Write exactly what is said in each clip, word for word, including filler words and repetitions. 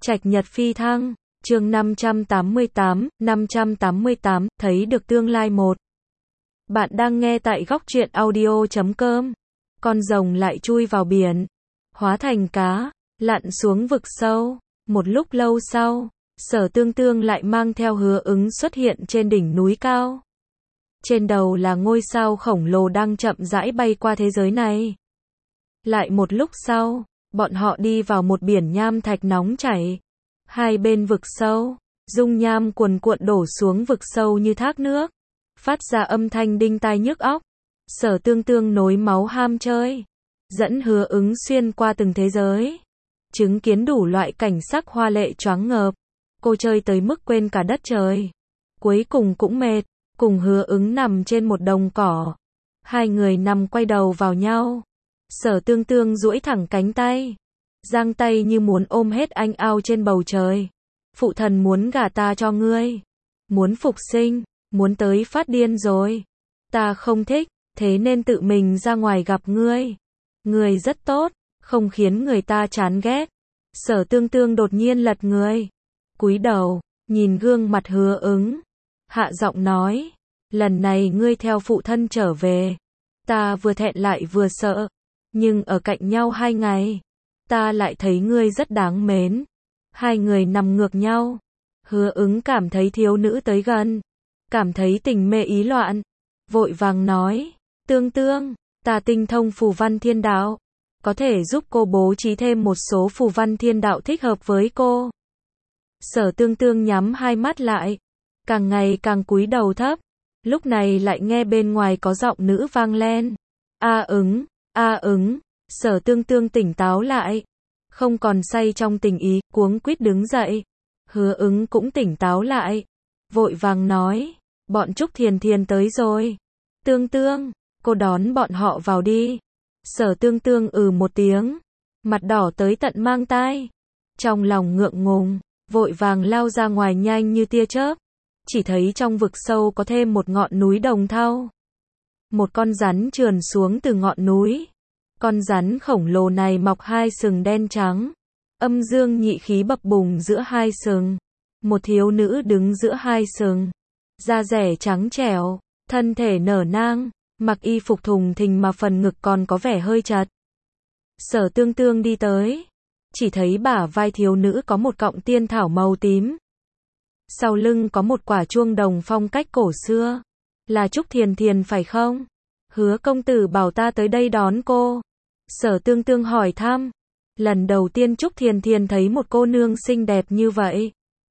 Trạch nhật phi thăng, chương năm trăm tám mươi tám, năm trăm tám mươi tám, thấy được tương lai một. Bạn đang nghe tại góc truyện audio chấm com. Con rồng lại chui vào biển, hóa thành cá, lặn xuống vực sâu. Một lúc lâu sau, Sở Tương Tương lại mang theo Hứa Ứng xuất hiện trên đỉnh núi cao. Trên đầu là ngôi sao khổng lồ đang chậm rãi bay qua thế giới này. Lại một lúc sau, bọn họ đi vào một biển nham thạch nóng chảy. Hai bên vực sâu, dung nham cuồn cuộn đổ xuống vực sâu như thác nước, phát ra âm thanh đinh tai nhức óc. Sở Tương Tương nối máu ham chơi, dẫn Hứa Ứng xuyên qua từng thế giới, chứng kiến đủ loại cảnh sắc hoa lệ choáng ngợp. Cô chơi tới mức quên cả đất trời. Cuối cùng cũng mệt, cùng Hứa Ứng nằm trên một đồng cỏ. Hai người nằm quay đầu vào nhau. Sở Tương Tương duỗi thẳng cánh tay, giang tay như muốn ôm hết anh ao trên bầu trời. Phụ thần muốn gả ta cho ngươi, muốn phục sinh, muốn tới phát điên rồi. Ta không thích, thế nên tự mình ra ngoài gặp ngươi. Ngươi rất tốt, không khiến người ta chán ghét. Sở Tương Tương đột nhiên lật người, cúi đầu, nhìn gương mặt Hứa Ứng, hạ giọng nói, lần này ngươi theo phụ thân trở về. Ta vừa thẹn lại vừa sợ, nhưng ở cạnh nhau hai ngày, ta lại thấy ngươi rất đáng mến. Hai người nằm ngược nhau. Hứa Ứng cảm thấy thiếu nữ tới gần, cảm thấy tình mê ý loạn, vội vàng nói, Tương Tương, ta tinh thông phù văn thiên đạo, có thể giúp cô bố trí thêm một số phù văn thiên đạo thích hợp với cô. Sở Tương Tương nhắm hai mắt lại, càng ngày càng cúi đầu thấp. Lúc này lại nghe bên ngoài có giọng nữ vang lên. A Ứng, A Ứng. Sở Tương Tương tỉnh táo lại, không còn say trong tình ý, cuống quýt đứng dậy. Hứa Ứng cũng tỉnh táo lại, vội vàng nói, bọn Trúc Thiền Thiền tới rồi. Tương Tương, cô đón bọn họ vào đi. Sở Tương Tương ừ một tiếng, mặt đỏ tới tận mang tai, trong lòng ngượng ngùng, vội vàng lao ra ngoài nhanh như tia chớp. Chỉ thấy trong vực sâu có thêm một ngọn núi đồng thau. Một con rắn trườn xuống từ ngọn núi. Con rắn khổng lồ này mọc hai sừng đen trắng, âm dương nhị khí bập bùng giữa hai sừng. Một thiếu nữ đứng giữa hai sừng, da dẻ trắng trẻo, thân thể nở nang, mặc y phục thùng thình mà phần ngực còn có vẻ hơi chật. Sở Tương Tương đi tới, chỉ thấy bả vai thiếu nữ có một cọng tiên thảo màu tím. Sau lưng có một quả chuông đồng phong cách cổ xưa. Là Trúc Thiền Thiền phải không? Hứa công tử bảo ta tới đây đón cô. Sở Tương Tương hỏi thăm. Lần đầu tiên Trúc Thiền Thiền thấy một cô nương xinh đẹp như vậy,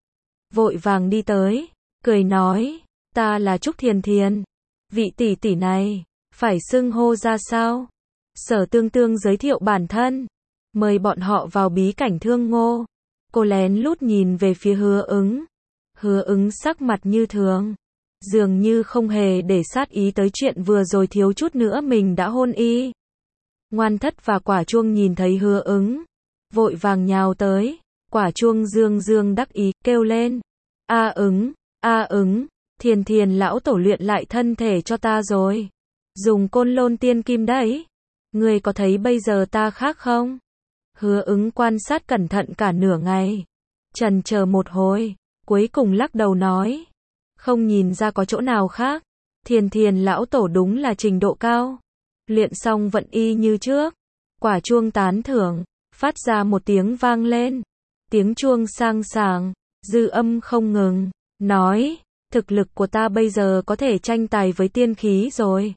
vội vàng đi tới, cười nói, ta là Trúc Thiền Thiền. Vị tỷ tỷ này, phải xưng hô ra sao? Sở Tương Tương giới thiệu bản thân, mời bọn họ vào bí cảnh Thương Ngô. Cô lén lút nhìn về phía Hứa Ứng. Hứa Ứng sắc mặt như thường, dường như không hề để sát ý tới chuyện vừa rồi thiếu chút nữa mình đã hôn y. Ngoan Thất và Quả Chuông nhìn thấy Hứa Ứng, vội vàng nhào tới. Quả Chuông dương dương đắc ý, kêu lên, A Ứng, A Ứng, Thiền Thiền lão tổ luyện lại thân thể cho ta rồi. Dùng Côn Lôn tiên kim đấy. Ngươi có thấy bây giờ ta khác không? Hứa Ứng quan sát cẩn thận cả nửa ngày, chần chờ một hồi, cuối cùng lắc đầu nói, không nhìn ra có chỗ nào khác. Thiền Thiền lão tổ đúng là trình độ cao, luyện xong vẫn y như trước. Quả Chuông tán thưởng, phát ra một tiếng vang lên, tiếng chuông sang sảng, dư âm không ngừng, nói, thực lực của ta bây giờ có thể tranh tài với tiên khí rồi.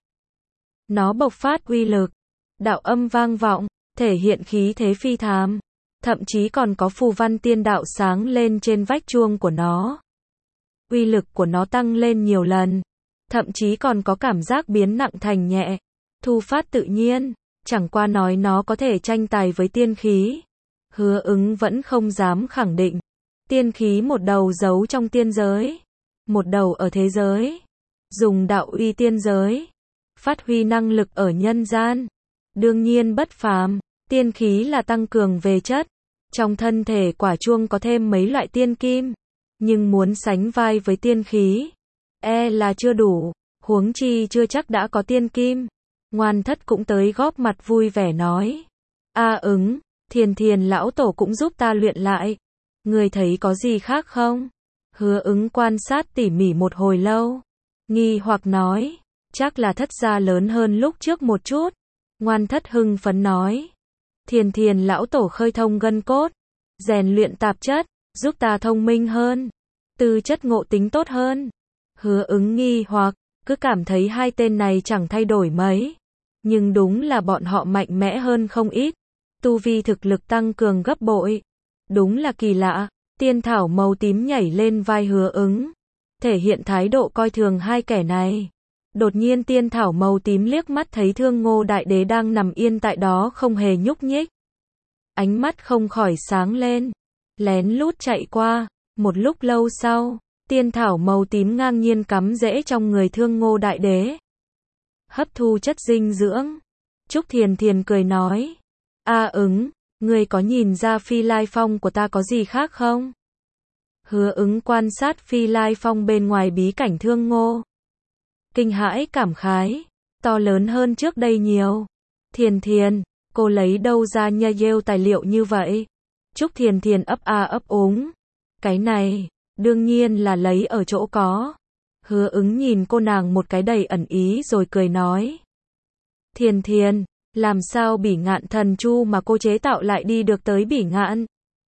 Nó bộc phát uy lực, đạo âm vang vọng, thể hiện khí thế phi thàm, thậm chí còn có phù văn tiên đạo sáng lên trên vách chuông của nó. Uy lực của nó tăng lên nhiều lần, thậm chí còn có cảm giác biến nặng thành nhẹ, thu phát tự nhiên, chẳng qua nói nó có thể tranh tài với tiên khí. Hứa Ứng vẫn không dám khẳng định. Tiên khí một đầu giấu trong tiên giới, một đầu ở thế giới, dùng đạo uy tiên giới, phát huy năng lực ở nhân gian. Đương nhiên bất phàm, tiên khí là tăng cường về chất. Trong thân thể Quả Chuông có thêm mấy loại tiên kim, nhưng muốn sánh vai với tiên khí, e là chưa đủ, huống chi chưa chắc đã có tiên kim. Ngoan Thất cũng tới góp mặt vui vẻ nói, A Ứng, Thiền Thiền lão tổ cũng giúp ta luyện lại. Ngươi thấy có gì khác không? Hứa Ứng quan sát tỉ mỉ một hồi lâu, nghi hoặc nói, chắc là thất gia lớn hơn lúc trước một chút. Ngoan thất hưng phấn nói, Thiền Thiền lão tổ khơi thông gân cốt, rèn luyện tạp chất, giúp ta thông minh hơn, tư chất ngộ tính tốt hơn. Hứa Ứng nghi hoặc, cứ cảm thấy hai tên này chẳng thay đổi mấy, nhưng đúng là bọn họ mạnh mẽ hơn không ít, tu vi thực lực tăng cường gấp bội. Đúng là kỳ lạ. Tiên thảo màu tím nhảy lên vai Hứa Ứng, thể hiện thái độ coi thường hai kẻ này. Đột nhiên tiên thảo màu tím liếc mắt thấy Thương Ngô Đại Đế đang nằm yên tại đó không hề nhúc nhích. Ánh mắt không khỏi sáng lên, lén lút chạy qua. Một lúc lâu sau, tiên thảo màu tím ngang nhiên cắm rễ trong người Thương Ngô Đại Đế, hấp thu chất dinh dưỡng. Trúc Thiền Thiền cười nói, A Ứng, ngươi có nhìn ra Phi Lai Phong của ta có gì khác không? Hứa Ứng quan sát Phi Lai Phong bên ngoài bí cảnh Thương Ngô, kinh hãi cảm khái, to lớn hơn trước đây nhiều. Thiền Thiền, cô lấy đâu ra nha dêu tài liệu như vậy? Trúc Thiền Thiền ấp a ấp úng, cái này, đương nhiên là lấy ở chỗ có. Hứa Ứng nhìn cô nàng một cái đầy ẩn ý rồi cười nói, Thiền Thiền, làm sao Bỉ Ngạn thần chu mà cô chế tạo lại đi được tới Bỉ Ngạn?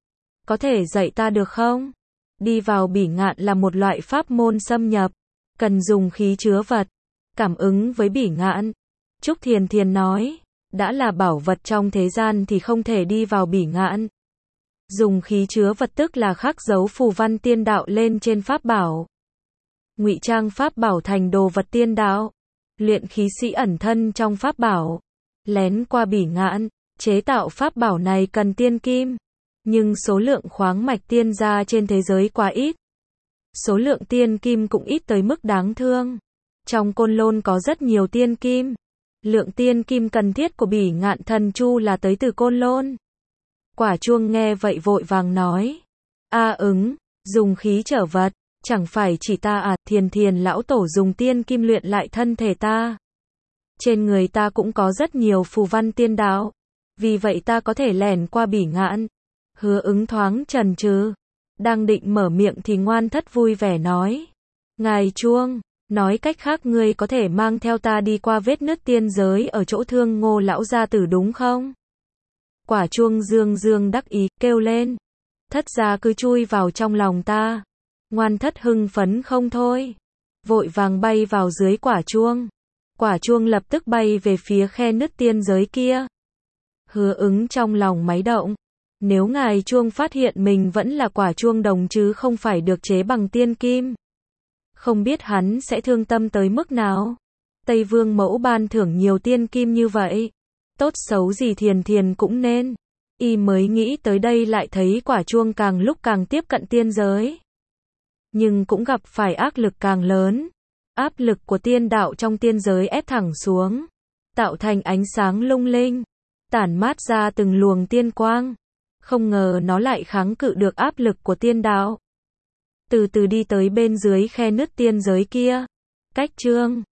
Có thể dạy ta được không? Đi vào Bỉ Ngạn là một loại pháp môn xâm nhập, cần dùng khí chứa vật, cảm ứng với Bỉ Ngạn. Trúc Thiền Thiền nói, đã là bảo vật trong thế gian thì không thể đi vào Bỉ Ngạn. Dùng khí chứa vật tức là khắc dấu phù văn tiên đạo lên trên pháp bảo, ngụy trang pháp bảo thành đồ vật tiên đạo, luyện khí sĩ ẩn thân trong pháp bảo, lén qua Bỉ Ngạn. Chế tạo pháp bảo này cần tiên kim, nhưng số lượng khoáng mạch tiên gia trên thế giới quá ít. Số lượng tiên kim cũng ít tới mức đáng thương. Trong Côn Lôn có rất nhiều tiên kim. Lượng tiên kim cần thiết của Bỉ Ngạn thần chu là tới từ Côn Lôn. Quả Chuông nghe vậy vội vàng nói, A Ứng, dùng khí trở vật, chẳng phải chỉ ta à? Thiền Thiền lão tổ dùng tiên kim luyện lại thân thể ta. Trên người ta cũng có rất nhiều phù văn tiên đạo, vì vậy ta có thể lẻn qua Bỉ Ngạn. Hứa Ứng thoáng chần chừ, đang định mở miệng thì Ngoan Thất vui vẻ nói, Ngài Chuông, nói cách khác ngươi có thể mang theo ta đi qua vết nứt tiên giới ở chỗ Thương Ngô lão gia tử đúng không? Quả Chuông dương dương đắc ý, kêu lên, thất gia cứ chui vào trong lòng ta. Ngoan Thất hưng phấn không thôi, vội vàng bay vào dưới Quả Chuông. Quả Chuông lập tức bay về phía khe nứt tiên giới kia. Hứa Ứng trong lòng máy động, nếu Ngài Chuông phát hiện mình vẫn là Quả Chuông đồng chứ không phải được chế bằng tiên kim, không biết hắn sẽ thương tâm tới mức nào. Tây Vương mẫu ban thưởng nhiều tiên kim như vậy, tốt xấu gì Thiền Thiền cũng nên. Y mới nghĩ tới đây lại thấy Quả Chuông càng lúc càng tiếp cận tiên giới, nhưng cũng gặp phải áp lực càng lớn. Áp lực của tiên đạo trong tiên giới ép thẳng xuống, tạo thành ánh sáng lung linh, tản mát ra từng luồng tiên quang. Không ngờ nó lại kháng cự được áp lực của tiên đạo, từ từ đi tới bên dưới khe nứt tiên giới kia. Cách chương